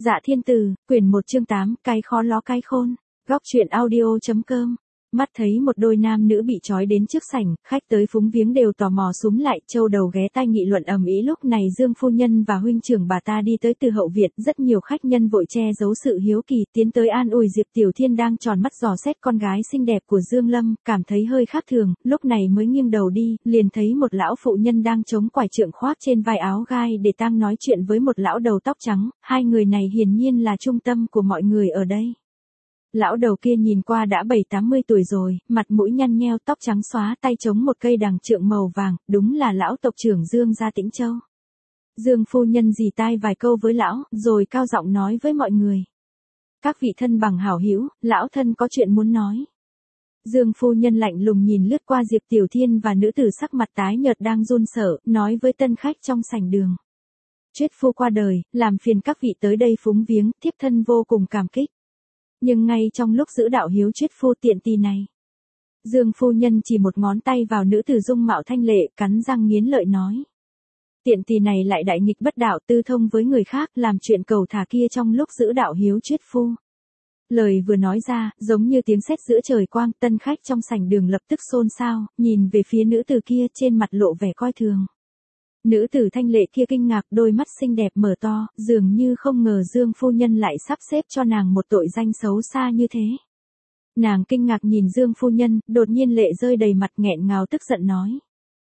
Dạ Thiên Từ, quyển 1 chương 8, cái khó ló cái khôn. Góc truyện audio.com. Mắt thấy một đôi nam nữ bị trói đến trước sảnh, khách tới phúng viếng đều tò mò súm lại, châu đầu ghé tai nghị luận ầm ĩ. Lúc này Dương phu nhân và huynh trưởng bà ta đi tới từ hậu viện, rất nhiều khách nhân vội che giấu sự hiếu kỳ, tiến tới an ủi Diệp Tiểu Thiên đang tròn mắt dò xét con gái xinh đẹp của Dương Lâm, cảm thấy hơi khác thường, lúc này mới nghiêng đầu đi, liền thấy một lão phụ nhân đang chống quải trượng khoác trên vai áo gai để tang nói chuyện với một lão đầu tóc trắng, hai người này hiển nhiên là trung tâm của mọi người ở đây. Lão đầu kia nhìn qua đã 70-80 tuổi rồi, mặt mũi nhăn nheo, tóc trắng xóa, tay chống một cây đằng trượng màu vàng, đúng là lão tộc trưởng Dương gia Tĩnh Châu. Dương phu nhân rì tai vài câu với lão, rồi cao giọng nói với mọi người. Các vị thân bằng hảo hữu, lão thân có chuyện muốn nói. Dương phu nhân lạnh lùng nhìn lướt qua Diệp Tiểu Thiên và nữ tử sắc mặt tái nhợt đang run sợ, nói với tân khách trong sảnh đường. Chuyết phu qua đời, làm phiền các vị tới đây phúng viếng, thiếp thân vô cùng cảm kích. Nhưng ngay trong lúc giữ đạo hiếu chuyết phu tiện tì này, Dương phu nhân chỉ một ngón tay vào nữ tử dung mạo thanh lệ, cắn răng nghiến lợi nói. Tiện tì này lại đại nghịch bất đạo, tư thông với người khác, làm chuyện cầu thả kia trong lúc giữ đạo hiếu chuyết phu. Lời vừa nói ra, giống như tiếng sét giữa trời quang, tân khách trong sảnh đường lập tức xôn xao, nhìn về phía nữ tử kia, trên mặt lộ vẻ coi thường. Nữ tử thanh lệ kia kinh ngạc, đôi mắt xinh đẹp mở to, dường như không ngờ Dương phu nhân lại sắp xếp cho nàng một tội danh xấu xa như thế. Nàng kinh ngạc nhìn Dương phu nhân, đột nhiên lệ rơi đầy mặt, nghẹn ngào tức giận nói.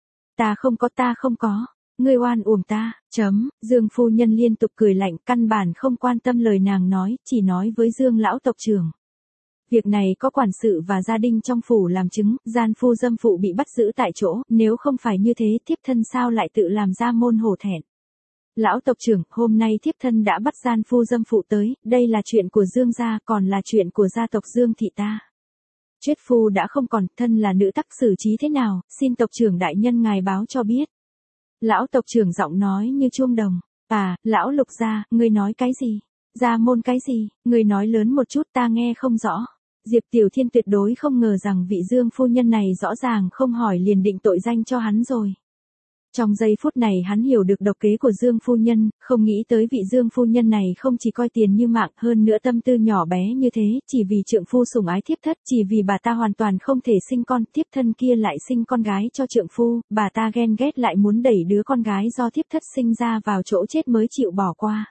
Ta không có, ngươi oan uổng ta, Dương phu nhân liên tục cười lạnh, căn bản không quan tâm lời nàng nói, chỉ nói với Dương lão tộc trưởng. Việc này có quản sự và gia đình trong phủ làm chứng, gian phu dâm phụ bị bắt giữ tại chỗ, nếu không phải như thế thiếp thân sao lại tự làm ra môn hổ thẹn. Lão tộc trưởng, hôm nay thiếp thân đã bắt gian phu dâm phụ tới, đây là chuyện của Dương gia, còn là chuyện của gia tộc Dương thị ta. Chuyết phu đã không còn, thân là nữ tắc xử trí thế nào, xin tộc trưởng đại nhân ngài báo cho biết. Lão tộc trưởng giọng nói như chuông đồng. Lão Lục gia, ngươi nói cái gì? Gia môn cái gì? Ngươi nói lớn một chút ta nghe không rõ. Diệp Tiểu Thiên tuyệt đối không ngờ rằng vị Dương phu nhân này rõ ràng không hỏi liền định tội danh cho hắn rồi. Trong giây phút này hắn hiểu được độc kế của Dương phu nhân, không nghĩ tới vị Dương phu nhân này không chỉ coi tiền như mạng, hơn nữa tâm tư nhỏ bé như thế, chỉ vì trượng phu sủng ái thiếp thất, chỉ vì bà ta hoàn toàn không thể sinh con, thiếp thân kia lại sinh con gái cho trượng phu, bà ta ghen ghét lại muốn đẩy đứa con gái do thiếp thất sinh ra vào chỗ chết mới chịu bỏ qua.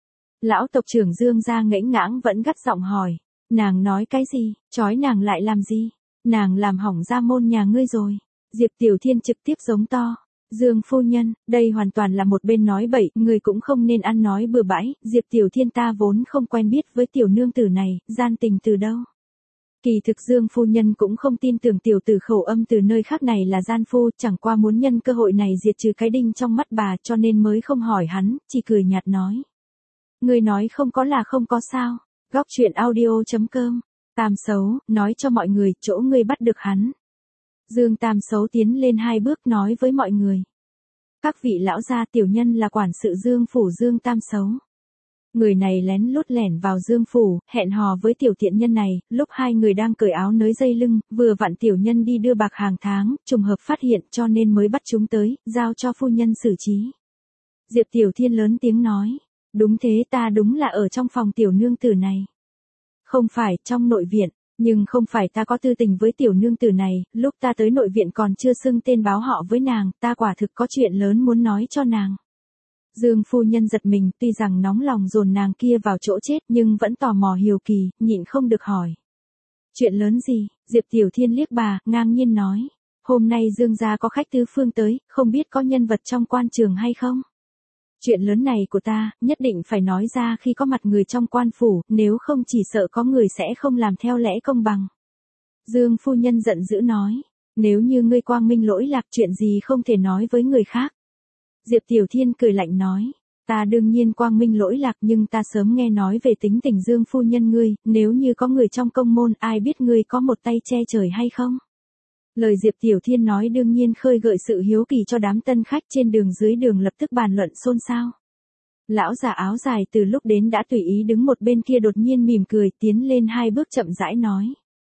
Lão tộc trưởng Dương gia ngẫnh ngãng vẫn gắt giọng hỏi. Nàng nói cái gì, trói nàng lại làm gì, nàng làm hỏng gia môn nhà ngươi rồi. Diệp Tiểu Thiên trực tiếp giống to. Dương phu nhân, đây hoàn toàn là một bên nói bậy, người cũng không nên ăn nói bừa bãi, Diệp Tiểu Thiên ta vốn không quen biết với tiểu nương tử này, gian tình từ đâu. Kỳ thực Dương phu nhân cũng không tin tưởng tiểu tử khẩu âm từ nơi khác này là gian phu, chẳng qua muốn nhân cơ hội này diệt trừ cái đinh trong mắt bà cho nên mới không hỏi hắn, chỉ cười nhạt nói. Người nói không có là không có sao. Góc truyện audio.com. Tam Xấu, nói cho mọi người, chỗ ngươi bắt được hắn. Dương Tam Xấu tiến lên 2 bước nói với mọi người. Các vị lão gia, tiểu nhân là quản sự Dương phủ Dương Tam Xấu. Người này lén lút lẻn vào Dương phủ, hẹn hò với tiểu tiện nhân này, lúc hai người đang cởi áo nới dây lưng, vừa vặn tiểu nhân đi đưa bạc hàng tháng, trùng hợp phát hiện cho nên mới bắt chúng tới, giao cho phu nhân xử trí. Diệp Tiểu Thiên lớn tiếng nói. Đúng thế, ta đúng là ở trong phòng tiểu nương tử này. Không phải, trong nội viện, nhưng không phải ta có tư tình với tiểu nương tử này, lúc ta tới nội viện còn chưa xưng tên báo họ với nàng, ta quả thực có chuyện lớn muốn nói cho nàng. Dương phu nhân giật mình, tuy rằng nóng lòng dồn nàng kia vào chỗ chết nhưng vẫn tò mò hiếu kỳ, nhịn không được hỏi. Chuyện lớn gì? Diệp Tiểu Thiên liếc bà, ngang nhiên nói. Hôm nay Dương gia có khách tứ phương tới, không biết có nhân vật trong quan trường hay không? Chuyện lớn này của ta, nhất định phải nói ra khi có mặt người trong quan phủ, nếu không chỉ sợ có người sẽ không làm theo lẽ công bằng. Dương phu nhân giận dữ nói, nếu như ngươi quang minh lỗi lạc chuyện gì không thể nói với người khác. Diệp Tiểu Thiên cười lạnh nói, ta đương nhiên quang minh lỗi lạc nhưng ta sớm nghe nói về tính tình Dương phu nhân ngươi, nếu như có người trong công môn ai biết ngươi có một tay che trời hay không. Lời Diệp Tiểu Thiên nói đương nhiên khơi gợi sự hiếu kỳ cho đám tân khách trên đường dưới đường lập tức bàn luận xôn xao. Lão già áo dài từ lúc đến đã tùy ý đứng một bên kia đột nhiên mỉm cười tiến lên 2 bước chậm rãi nói.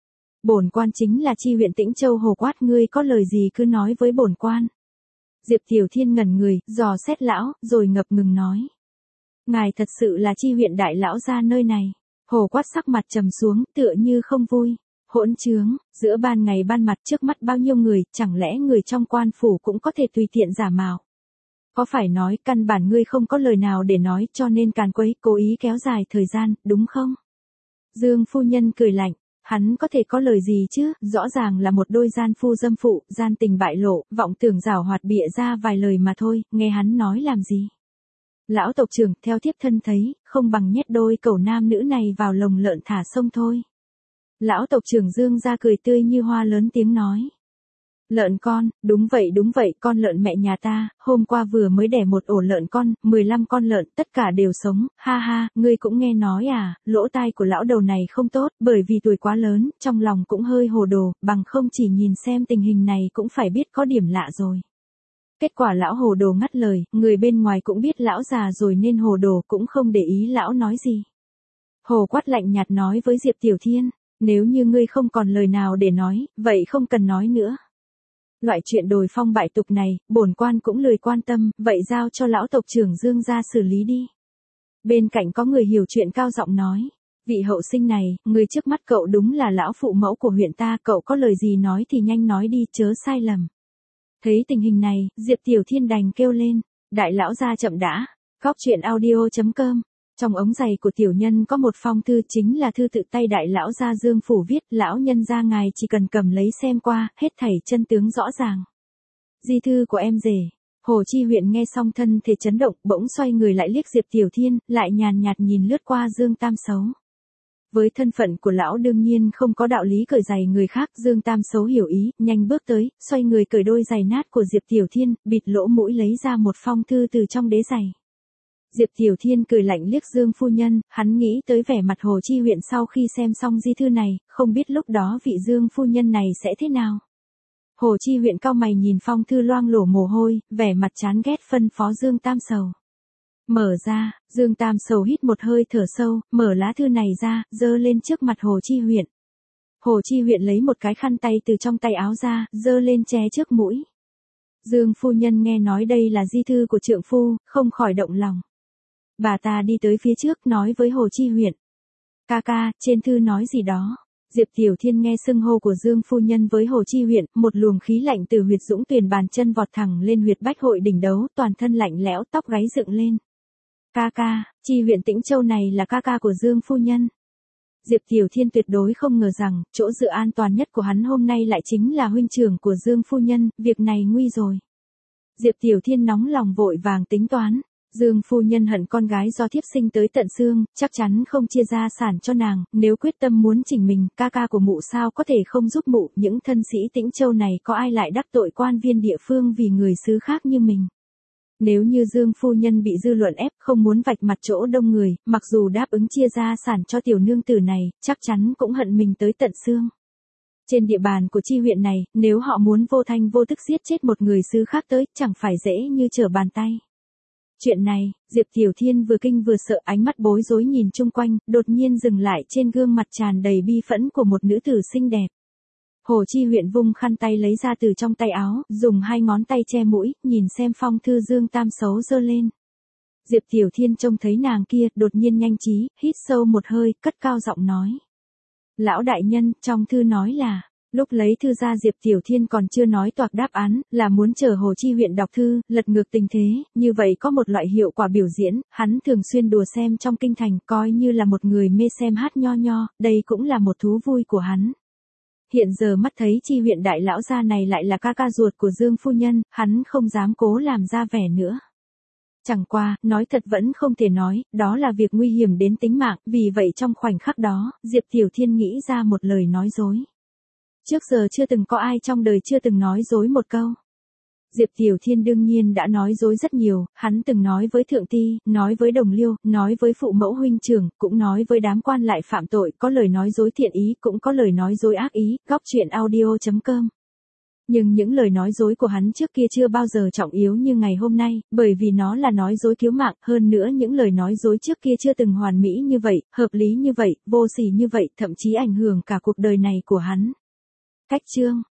Bổn quan chính là chi huyện Tĩnh Châu Hồ Quát, ngươi có lời gì cứ nói với bổn quan. Diệp Tiểu Thiên ngẩn người, dò xét lão, rồi ngập ngừng nói. Ngài thật sự là Chi huyện đại lão gia nơi này. Hồ Quát sắc mặt trầm xuống, tựa như không vui. Hỗn trướng, giữa ban ngày ban mặt trước mắt bao nhiêu người, chẳng lẽ người trong quan phủ cũng có thể tùy tiện giả mạo? Có phải nói căn bản ngươi không có lời nào để nói cho nên càn quấy, cố ý kéo dài thời gian, đúng không? Dương phu nhân cười lạnh, hắn có thể có lời gì chứ, rõ ràng là một đôi gian phu dâm phụ, gian tình bại lộ, vọng tưởng giảo hoạt bịa ra vài lời mà thôi, nghe hắn nói làm gì? Lão tộc trưởng, theo thiếp thân thấy, không bằng nhét đôi cẩu nam nữ này vào lồng lợn thả sông thôi. Lão tộc trưởng Dương ra cười tươi như hoa lớn tiếng nói. Lợn con, đúng vậy, con lợn mẹ nhà ta, hôm qua vừa mới đẻ một ổ lợn con, 15 con lợn, tất cả đều sống, ha ha, ngươi cũng nghe nói à, lỗ tai của lão đầu này không tốt, bởi vì tuổi quá lớn, trong lòng cũng hơi hồ đồ, bằng không chỉ nhìn xem tình hình này cũng phải biết có điểm lạ rồi. Kết quả lão hồ đồ ngắt lời, người bên ngoài cũng biết lão già rồi nên hồ đồ cũng không để ý lão nói gì. Hồ Quát lạnh nhạt nói với Diệp Tiểu Thiên, nếu như ngươi không còn lời nào để nói, vậy không cần nói nữa. Loại chuyện đồi phong bại tục này, bổn quan cũng lười quan tâm, vậy giao cho lão tộc trưởng Dương ra xử lý đi. Bên cạnh có người hiểu chuyện cao giọng nói, vị hậu sinh này, người trước mắt cậu đúng là lão phụ mẫu của huyện ta, cậu có lời gì nói thì nhanh nói đi, chớ sai lầm. Thấy tình hình này, Diệp Tiểu Thiên đành kêu lên, đại lão gia chậm đã, góc truyện audio.com. Trong ống giày của tiểu nhân có một phong thư, chính là thư tự tay đại lão gia Dương phủ viết, lão nhân gia ngài chỉ cần cầm lấy xem qua, hết thảy chân tướng rõ ràng. Di thư của em rể. Hồ Chi huyện nghe xong thân thể chấn động, bỗng xoay người lại liếc Diệp Tiểu Thiên, lại nhàn nhạt nhìn lướt qua Dương Tam Xấu. Với thân phận của lão đương nhiên không có đạo lý cởi giày người khác, Dương Tam Xấu hiểu ý, nhanh bước tới, xoay người cởi đôi giày nát của Diệp Tiểu Thiên, bịt lỗ mũi lấy ra một phong thư từ trong đế giày. Diệp Tiểu Thiên cười lạnh liếc Dương phu nhân, hắn nghĩ tới vẻ mặt Hồ Chi huyện sau khi xem xong di thư này, không biết lúc đó vị Dương phu nhân này sẽ thế nào. Hồ Chi huyện cau mày nhìn phong thư loang lổ mồ hôi, vẻ mặt chán ghét phân phó Dương Tam Sầu. Mở ra, Dương Tam Sầu hít một hơi thở sâu, mở lá thư này ra, giơ lên trước mặt Hồ Chi huyện. Hồ Chi huyện lấy một cái khăn tay từ trong tay áo ra, giơ lên che trước mũi. Dương phu nhân nghe nói đây là di thư của trượng phu, không khỏi động lòng. Bà ta đi tới phía trước nói với Hồ Chi huyện. Ca ca, trên thư nói gì đó. Diệp Tiểu Thiên nghe xưng hô của Dương phu nhân với Hồ Chi huyện, một luồng khí lạnh từ huyệt dũng tuyền bàn chân vọt thẳng lên huyệt bách hội đỉnh đấu, toàn thân lạnh lẽo, tóc gáy dựng lên. Ca ca, Chi huyện Tĩnh Châu này là ca ca của Dương phu nhân. Diệp Tiểu Thiên tuyệt đối không ngờ rằng, chỗ dựa an toàn nhất của hắn hôm nay lại chính là huynh trưởng của Dương phu nhân, việc này nguy rồi. Diệp Tiểu Thiên nóng lòng vội vàng tính toán. Dương phu nhân hận con gái do thiếp sinh tới tận xương, chắc chắn không chia gia sản cho nàng, nếu quyết tâm muốn chỉnh mình, ca ca của mụ sao có thể không giúp mụ, những thân sĩ Tĩnh Châu này có ai lại đắc tội quan viên địa phương vì người xứ khác như mình. Nếu như Dương phu nhân bị dư luận ép không muốn vạch mặt chỗ đông người, mặc dù đáp ứng chia gia sản cho tiểu nương tử này, chắc chắn cũng hận mình tới tận xương. Trên địa bàn của Chi huyện này, nếu họ muốn vô thanh vô tức giết chết một người xứ khác tới, chẳng phải dễ như trở bàn tay. Chuyện này, Diệp Tiểu Thiên vừa kinh vừa sợ, ánh mắt bối rối nhìn chung quanh, đột nhiên dừng lại trên gương mặt tràn đầy bi phẫn của một nữ tử xinh đẹp. Hồ Chi huyện vung khăn tay lấy ra từ trong tay áo, dùng hai ngón tay che mũi, nhìn xem phong thư Dương Tam Xấu giơ lên. Diệp Tiểu Thiên trông thấy nàng kia, đột nhiên nhanh trí, hít sâu một hơi, cất cao giọng nói. Lão đại nhân, trong thư nói là... Lúc lấy thư ra Diệp Tiểu Thiên còn chưa nói toạc đáp án, là muốn chờ Hồ Chi huyện đọc thư, lật ngược tình thế, như vậy có một loại hiệu quả biểu diễn, hắn thường xuyên đùa xem trong kinh thành, coi như là một người mê xem hát nho nho, đây cũng là một thú vui của hắn. Hiện giờ mắt thấy Chi huyện đại lão gia này lại là ca ca ruột của Dương phu nhân, hắn không dám cố làm ra vẻ nữa. Chẳng qua, nói thật vẫn không thể nói, đó là việc nguy hiểm đến tính mạng, vì vậy trong khoảnh khắc đó, Diệp Tiểu Thiên nghĩ ra một lời nói dối. Trước giờ chưa từng có ai trong đời chưa từng nói dối một câu. Diệp Tiểu Thiên đương nhiên đã nói dối rất nhiều, hắn từng nói với Thượng Ti, nói với Đồng Liêu, nói với phụ mẫu huynh trưởng, cũng nói với đám quan lại phạm tội, có lời nói dối thiện ý, cũng có lời nói dối ác ý, góc truyện audio.com. Nhưng những lời nói dối của hắn trước kia chưa bao giờ trọng yếu như ngày hôm nay, bởi vì nó là nói dối cứu mạng, hơn nữa những lời nói dối trước kia chưa từng hoàn mỹ như vậy, hợp lý như vậy, vô sỉ như vậy, thậm chí ảnh hưởng cả cuộc đời này của hắn. Cách chương